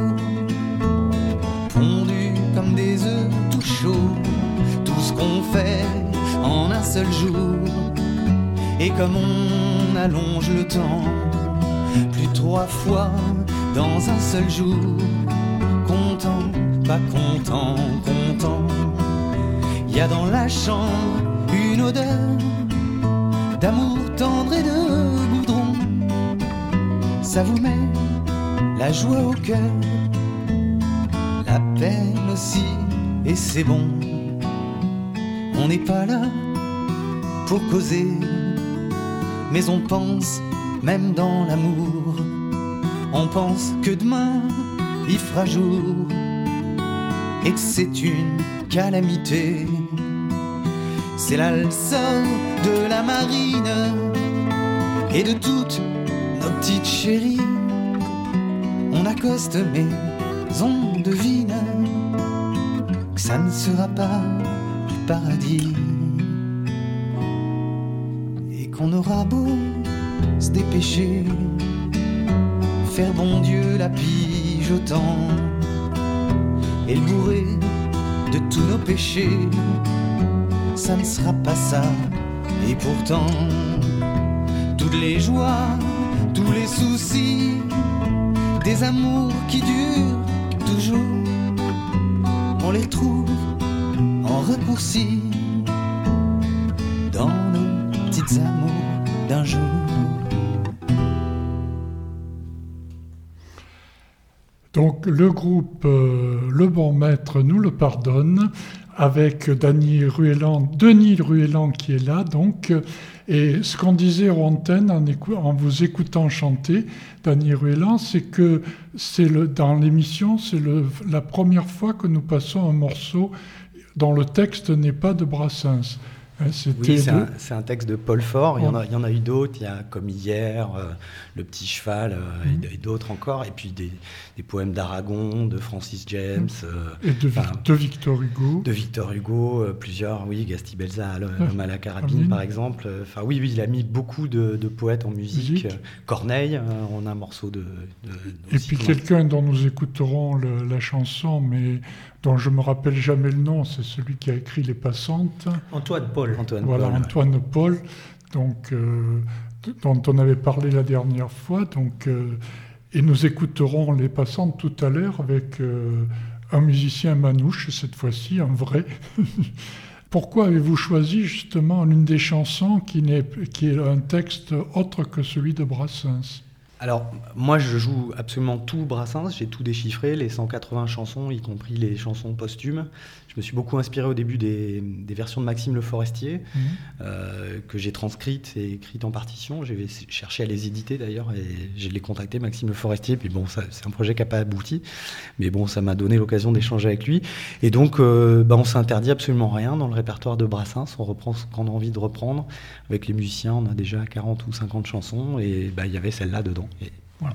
pondus comme des œufs tout chauds, tout ce qu'on fait en un seul jour. Et comme on allonge le temps, plus trois fois dans un seul jour, content, pas content, content. Il y a dans la chambre une odeur d'amour tendre et de goudron. Ça vous met la joie au cœur, la peine aussi, et c'est bon. On n'est pas là pour causer, mais on pense, même dans l'amour, on pense que demain il fera jour et que c'est une calamité. C'est là le sort de la marine et de toutes nos petites chéries. On accoste mais on devine que ça ne sera pas du paradis, et qu'on aura beau se dépêcher, faire bon Dieu la pige autant, et le bourrer de tous nos péchés, ça ne sera pas ça. Et pourtant, toutes les joies, tous les soucis, des amours qui durent toujours, on les retrouve en raccourci dans nos petites amours d'un jour. Donc le groupe euh, Le Bon Maître nous le pardonne, avec Denis Ruelland, Denis Ruelland qui est là. Donc, et ce qu'on disait aux antennes en, écou- en vous écoutant chanter, Denis Ruelland, c'est que c'est le, dans l'émission, c'est le, la première fois que nous passons un morceau dont le texte n'est pas de Brassens. Oui, c'est un, c'est un texte de Paul Fort. Il y en a, il y en a eu d'autres. Il y a Comme hier, euh, Le Petit Cheval, euh, mmh. et, et d'autres encore. Et puis des, des poèmes d'Aragon, de Francis James. Euh, et de, enfin, de Victor Hugo. De Victor Hugo, euh, plusieurs, oui, Gastibelza, L'homme à la carabine, par exemple. Enfin, oui, oui, il a mis beaucoup de, de poètes en musique. musique. Corneille, euh, on a un morceau de... de et puis quelqu'un dont nous écouterons le, la chanson, mais dont je ne me rappelle jamais le nom, c'est celui qui a écrit Les Passantes. Antoine Paul. Antoine voilà, Paul, Antoine ouais. Paul, donc, euh, dont on avait parlé la dernière fois. Donc, euh, et nous écouterons Les Passantes tout à l'heure avec euh, un musicien manouche, cette fois-ci, un vrai. Pourquoi avez-vous choisi justement l'une des chansons qui, n'est, qui est un texte autre que celui de Brassens ? Alors, moi, je joue absolument tout Brassens, j'ai tout déchiffré, les cent quatre-vingts chansons, y compris les chansons posthumes. Je me suis beaucoup inspiré au début des, des versions de Maxime Le Forestier, mmh. euh, que j'ai transcrites et écrites en partition. J'ai cherché à les éditer d'ailleurs, et je l'ai contacté, Maxime Le Forestier, puis bon, ça, c'est un projet qui n'a pas abouti, mais bon, ça m'a donné l'occasion d'échanger avec lui. Et donc, euh, bah, on s'interdit absolument rien dans le répertoire de Brassens, on reprend ce qu'on a envie de reprendre. Avec les musiciens, on a déjà quarante ou cinquante chansons, et bah, il y avait celle-là dedans. Et voilà.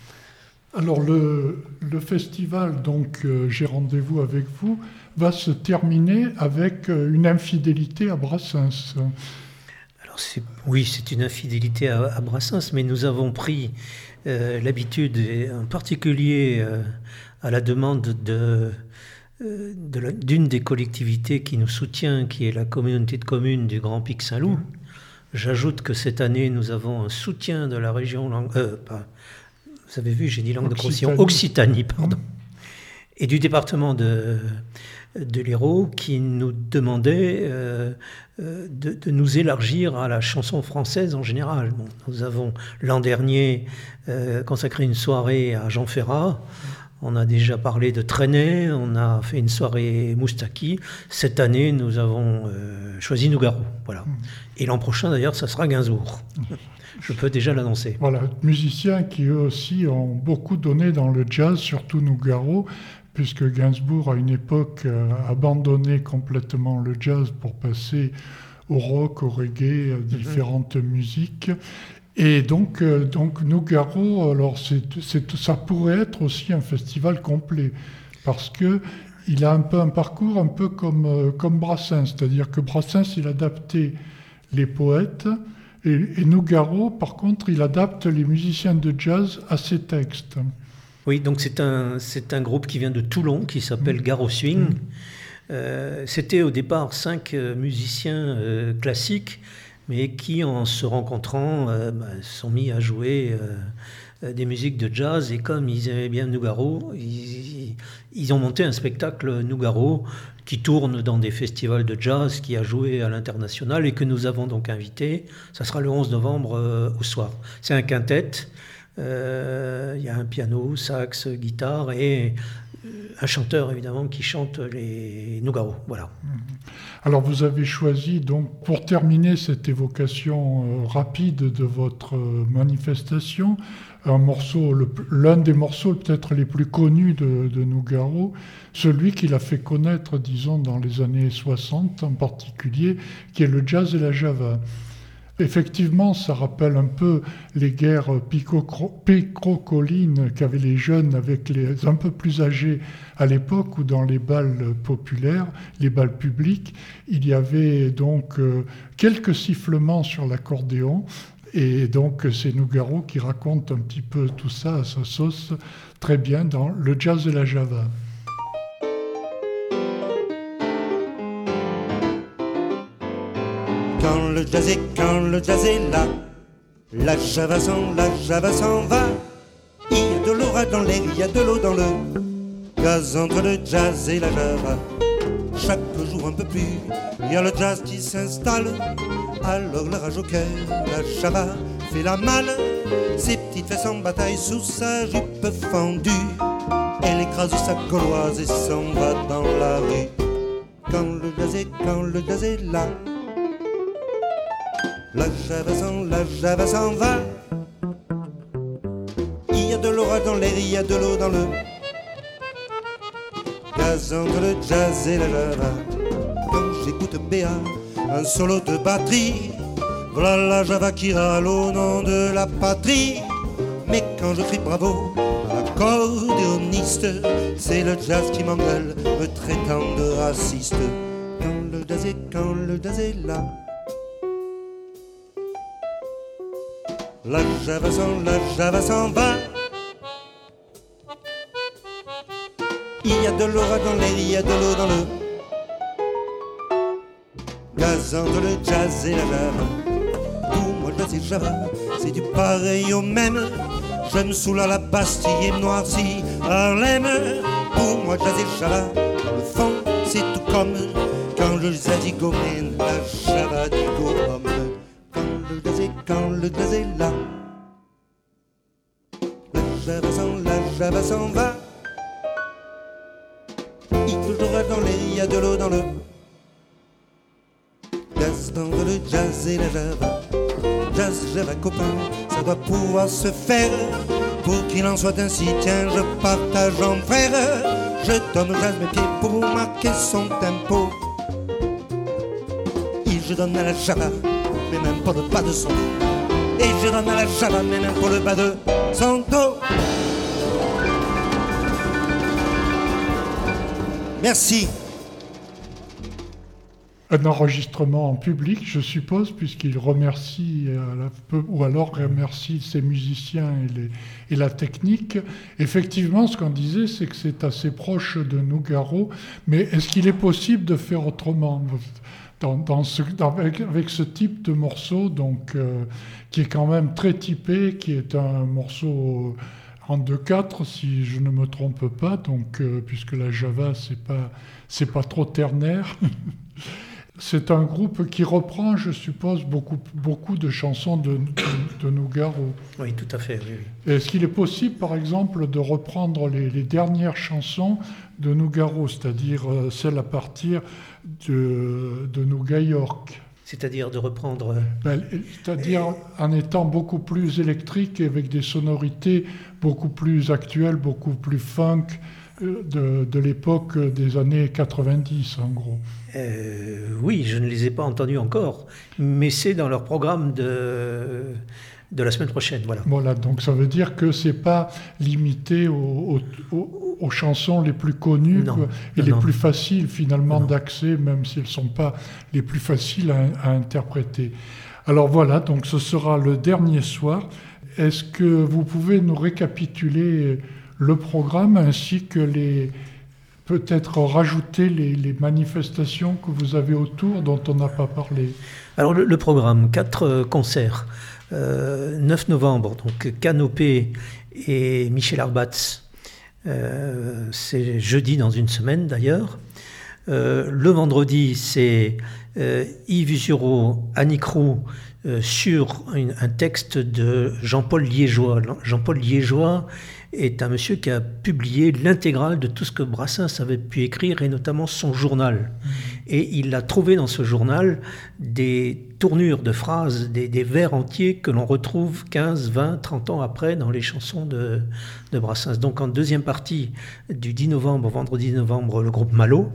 Alors le, le festival, donc euh, j'ai rendez-vous avec vous, va se terminer avec euh, une infidélité à Brassens. Alors c'est, oui, c'est une infidélité à, à Brassens, mais nous avons pris euh, l'habitude, et en particulier euh, à la demande de, euh, de la, d'une des collectivités qui nous soutient, qui est la communauté de communes du Grand Pic Saint-Loup. Mmh. J'ajoute que cette année, nous avons un soutien de la région... Euh, pas, vous avez vu, j'ai dit langue de Roussillon, Occitanie, pardon, et du département de, de l'Hérault, qui nous demandait euh, de, de nous élargir à la chanson française en général. Bon, nous avons l'an dernier euh, consacré une soirée à Jean Ferrat. On a déjà parlé de Trenet, on a fait une soirée Moustaki. Cette année, nous avons euh, choisi Nougaro. Voilà. Et l'an prochain, d'ailleurs, ça sera Gainsbourg. Je peux déjà l'annoncer. Voilà, musiciens qui eux aussi ont beaucoup donné dans le jazz, surtout Nougaro, puisque Gainsbourg, à une époque, a abandonné complètement le jazz pour passer au rock, au reggae, à différentes mmh. musiques. Et donc, euh, donc Nougaro, alors c'est, c'est, ça pourrait être aussi un festival complet, parce que il a un peu un parcours un peu comme, euh, comme Brassens, c'est-à-dire que Brassens, il adaptait les poètes, et, et Nougaro, par contre, il adapte les musiciens de jazz à ses textes. Oui, donc c'est un, c'est un groupe qui vient de Toulon, qui s'appelle mmh. Garo Swing. Mmh. Euh, c'était au départ cinq euh, musiciens euh, classiques, mais qui, en se rencontrant, euh, bah, sont mis à jouer euh, des musiques de jazz. Et comme ils aimaient bien Nougaro, ils, ils ont monté un spectacle Nougaro qui tourne dans des festivals de jazz, qui a joué à l'international et que nous avons donc invité. Ça sera le onze novembre euh, au soir. C'est un quintet. Euh, il y a un piano, sax, guitare et un chanteur évidemment qui chante les Nougaro. Voilà. Alors vous avez choisi donc pour terminer cette évocation euh, rapide de votre euh, manifestation un morceau, le, l'un des morceaux peut-être les plus connus de, de Nougaro, celui qui l'a fait connaître, disons, dans les années soixante en particulier, qui est le jazz et la java. Effectivement, ça rappelle un peu les guerres pécrocolines qu'avaient les jeunes avec les un peu plus âgés à l'époque, où dans les bals populaires, les bals publics, il y avait donc euh, quelques sifflements sur l'accordéon. Et donc c'est Nougaro qui raconte un petit peu tout ça à sa sauce très bien dans le jazz et la java. Quand le jazz est, quand le jazz est là, la java s'en, la java s'en va. Il y a de l'orage dans l'air, il y a de l'eau dans le gaz entre le jazz et la java. Chaque jour un peu plus, il y a le jazz qui s'installe. Alors la rage au cœur, la java fait la malle. Ses petites fesses en bataille sous sa jupe fendue. Elle écrase sa gauloise et s'en va dans la rue. Quand le jazz est, quand le jazz est là, la java s'en, la java s'en va. Il y a de l'orage dans l'air, il y a de l'eau dans le gaz entre le jazz et la java. Quand j'écoute Béa, un solo de batterie, voilà la java qui râle au nom de la patrie. Mais quand je crie bravo à l'accordéoniste, c'est le jazz qui m'engueule, me traitant de raciste. Quand le jazz est, quand le jazz est là, la java s'en, la java s'en va. Il y a de l'orage dans l'air, il y a de l'eau dans le gaz entre le jazz et la java. Pour moi, jazz et java, c'est du pareil au même. Je me saoule à la Bastille et me noircis Harlem. Pour moi, jazz et java, dans le fond, c'est tout comme quand le zazigo mène la java du gomme. Quand le jazz est, quand le jazz est là, java s'en, la java s'en va. Il y a de l'ora dans l'air, il y a de l'eau dans le gaz, dans le jazz et la java. Jazz, java, copain, ça doit pouvoir se faire. Pour qu'il en soit ainsi, tiens, je partage en frère. Je donne au jazz mes pieds pour marquer son tempo. Et je donne à la java, mais même pour le bas de son dos. Et je donne à la java, mais même pour le bas de son dos. Merci. Un enregistrement en public, je suppose, puisqu'il remercie, euh, la, ou alors remercie ses musiciens et, les, et la technique. Effectivement, ce qu'on disait, c'est que c'est assez proche de Nougaro, mais est-ce qu'il est possible de faire autrement dans, dans ce, dans, avec, avec ce type de morceau, donc, euh, qui est quand même très typé, qui est un morceau en deux quatre, si je ne me trompe pas, donc, euh, puisque la java, c'est pas, c'est pas trop ternaire. C'est un groupe qui reprend, je suppose, beaucoup, beaucoup de chansons de, de, de Nougaro. Oui, tout à fait. Oui, oui. Est-ce qu'il est possible, par exemple, de reprendre les, les dernières chansons de Nougaro, c'est-à-dire euh, celles à partir de, de Nouga York? C'est-à-dire de reprendre... Ben, c'est-à-dire en étant beaucoup plus électrique et avec des sonorités beaucoup plus actuelles, beaucoup plus funk de, de l'époque des années quatre-vingt-dix, en gros. Euh, oui, je ne les ai pas entendus encore, mais c'est dans leur programme de, de la semaine prochaine. Voilà. Voilà, donc ça veut dire que ce n'est pas limité aux, aux, aux chansons les plus connues non, quoi, et non, les non. plus faciles finalement non. d'accès, même si elles ne sont pas les plus faciles à, à interpréter. Alors voilà, donc ce sera le dernier soir. Est-ce que vous pouvez nous récapituler le programme ainsi que les... peut-être rajouter les, les manifestations que vous avez autour dont on n'a pas parlé? Alors le, le programme, quatre euh, concerts. Euh, neuf novembre, donc Canopée et Michel Arbatz. Euh, c'est jeudi dans une semaine d'ailleurs. Euh, le vendredi, c'est euh, Yves Usureau, Annick Roux, euh, sur une, un texte de Jean-Paul Liégeois. Jean-Paul Liégeois est un monsieur qui a publié l'intégrale de tout ce que Brassens avait pu écrire, et notamment son journal. Mmh. Et il a trouvé dans ce journal des tournures de phrases, des, des vers entiers que l'on retrouve quinze, vingt, trente ans après dans les chansons de, de Brassens. Donc en deuxième partie du dix novembre, vendredi dix novembre, le groupe Malo.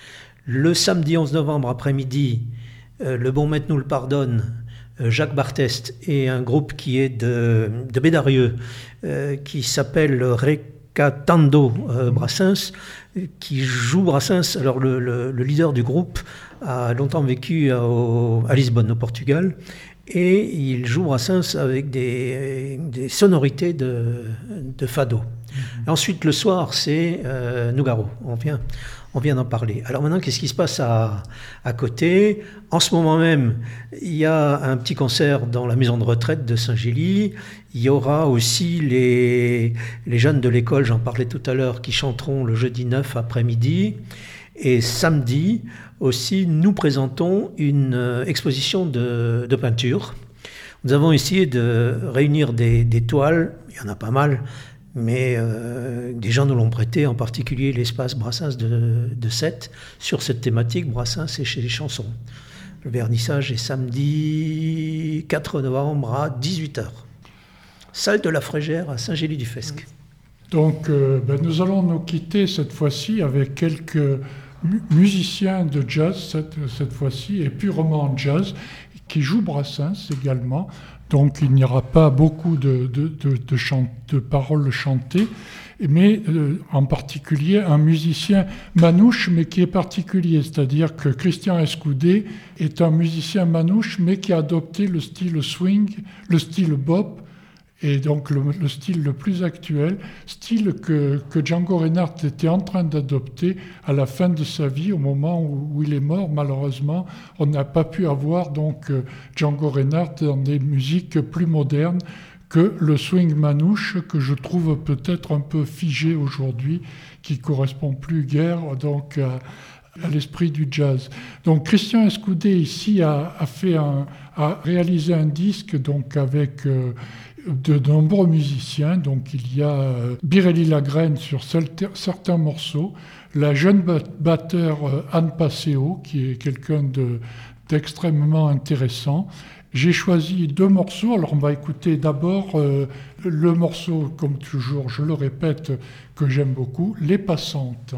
Le samedi onze novembre après-midi, euh, le bon maître nous le pardonne, Jacques Barthest et un groupe qui est de, de Bédarieux, euh, qui s'appelle Recatando euh, Brassens, qui joue Brassens. Alors le, le, le leader du groupe a longtemps vécu à, au, à Lisbonne, au Portugal, et il joue Brassens avec des, des sonorités de, de fado. Mmh. Ensuite, le soir, c'est euh, Nougaro. On vient... On vient d'en parler. Alors maintenant, qu'est-ce qui se passe à, à côté? En ce moment même, il y a un petit concert dans la maison de retraite de Saint-Gély. Il y aura aussi les, les jeunes de l'école, j'en parlais tout à l'heure, qui chanteront le jeudi neuf après-midi. Et samedi aussi, nous présentons une exposition de, de peinture. Nous avons essayé de réunir des, des toiles, il y en a pas mal, mais euh, des gens nous l'ont prêté, en particulier l'espace Brassens de, de Sète, sur cette thématique Brassens et chez les chansons. Le vernissage est samedi quatre novembre à dix-huit heures. Salle de la Frégère à Saint-Gély-du-Fesque. Donc euh, ben, nous allons nous quitter cette fois-ci avec quelques mu- musiciens de jazz, cette, cette fois-ci, et purement jazz, qui jouent Brassens également. Donc il n'y aura pas beaucoup de, de, de, de, chant, de paroles chantées, mais euh, en particulier un musicien manouche, mais qui est particulier, c'est-à-dire que Christian Escoudé est un musicien manouche, mais qui a adopté le style swing, le style bop, et donc le, le style le plus actuel, style que, que Django Reinhardt était en train d'adopter à la fin de sa vie, au moment où, où il est mort. Malheureusement, on n'a pas pu avoir donc Django Reinhardt dans des musiques plus modernes que le swing manouche, que je trouve peut-être un peu figé aujourd'hui, qui correspond plus guère donc à, à l'esprit du jazz. Donc Christian Escoudé ici a, a fait un, a réalisé un disque donc avec euh, de nombreux musiciens. Donc il y a Birelli Lagraine sur certains morceaux, la jeune batteur Anne Passeo, qui est quelqu'un de, d'extrêmement intéressant. J'ai choisi deux morceaux, alors on va écouter d'abord euh, le morceau, comme toujours, je le répète, que j'aime beaucoup, Les Passantes.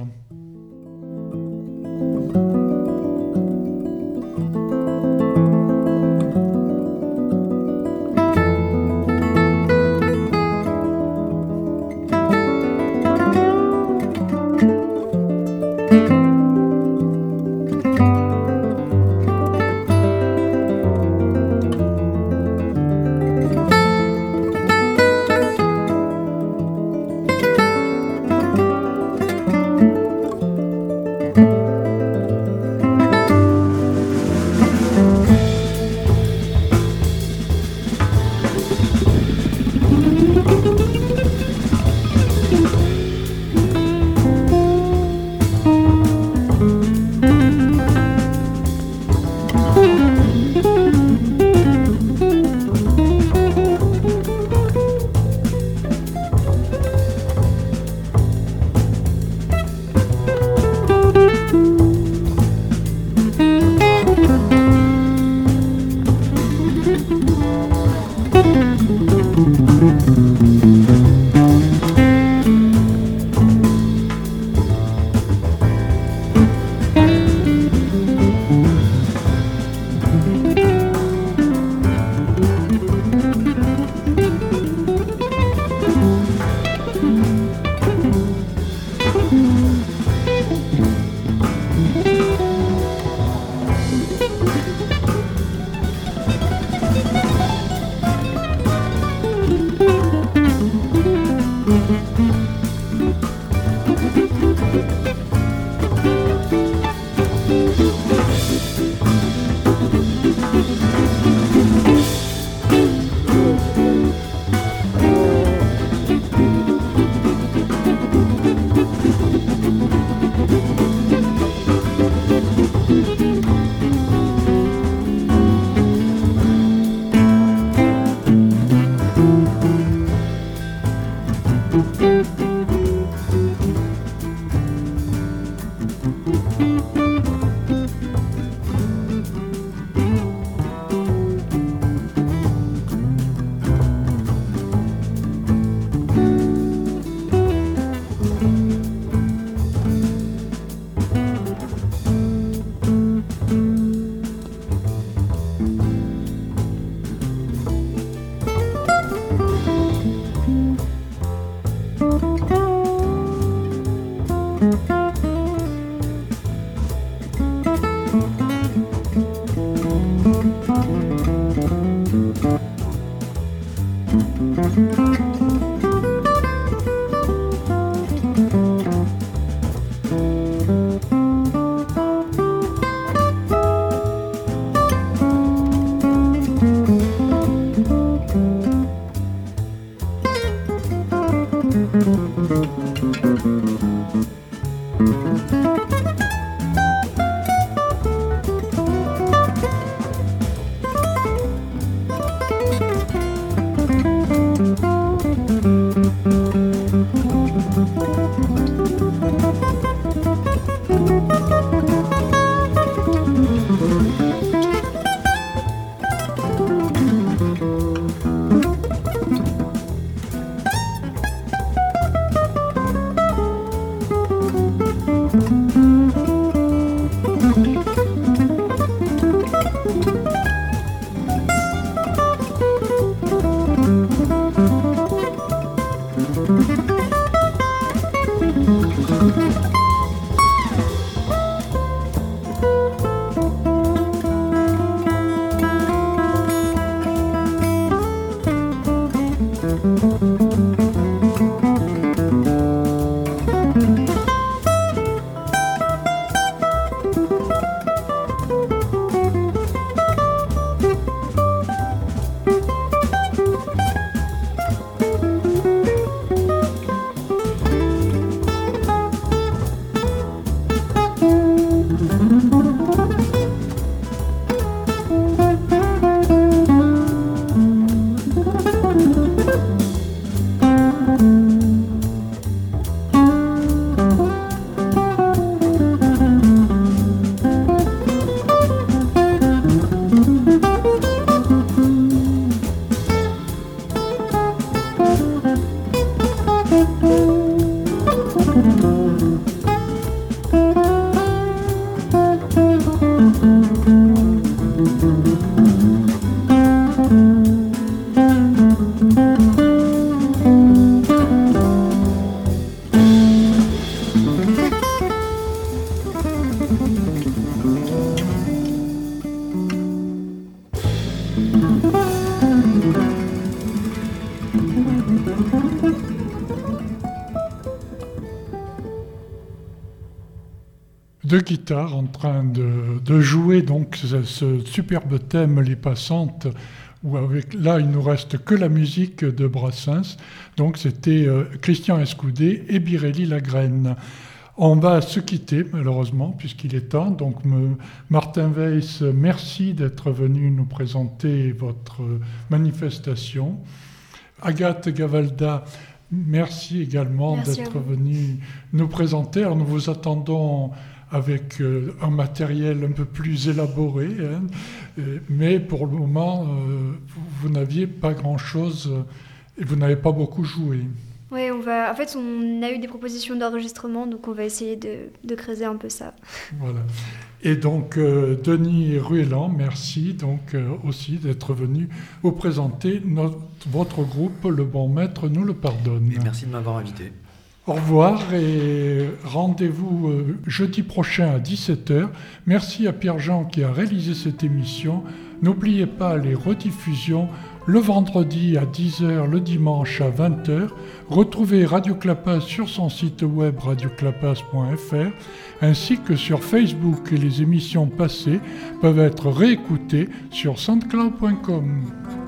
Deux guitares en train de, de jouer donc ce, ce superbe thème Les Passantes, où avec, là il nous reste que la musique de Brassens. Donc c'était euh, Christian Escoudé et Birelli Lagraine. On va se quitter malheureusement puisqu'il est temps. Donc me, Martin Weiss, merci d'être venu nous présenter votre manifestation. Agathe Gavalda, merci également merci d'être venue nous présenter. Alors nous vous attendons avec euh, un matériel un peu plus élaboré, hein, euh, mais pour le moment, euh, vous, vous n'aviez pas grand-chose euh, et vous n'avez pas beaucoup joué. Oui, on va. En fait, on a eu des propositions d'enregistrement, donc on va essayer de, de creuser un peu ça. Voilà. Et donc, euh, Denis Ruellan, merci donc euh, aussi d'être venu vous présenter notre, votre groupe, Le Bon Maître nous le pardonne. Et merci de m'avoir invité. Au revoir et rendez-vous euh, jeudi prochain à dix-sept heures. Merci à Pierre-Jean qui a réalisé cette émission. N'oubliez pas les rediffusions le vendredi à dix heures, le dimanche à vingt heures. Retrouvez Radio Clapas sur son site web radio clapas point f r ainsi que sur Facebook et les émissions passées peuvent être réécoutées sur soundcloud point com.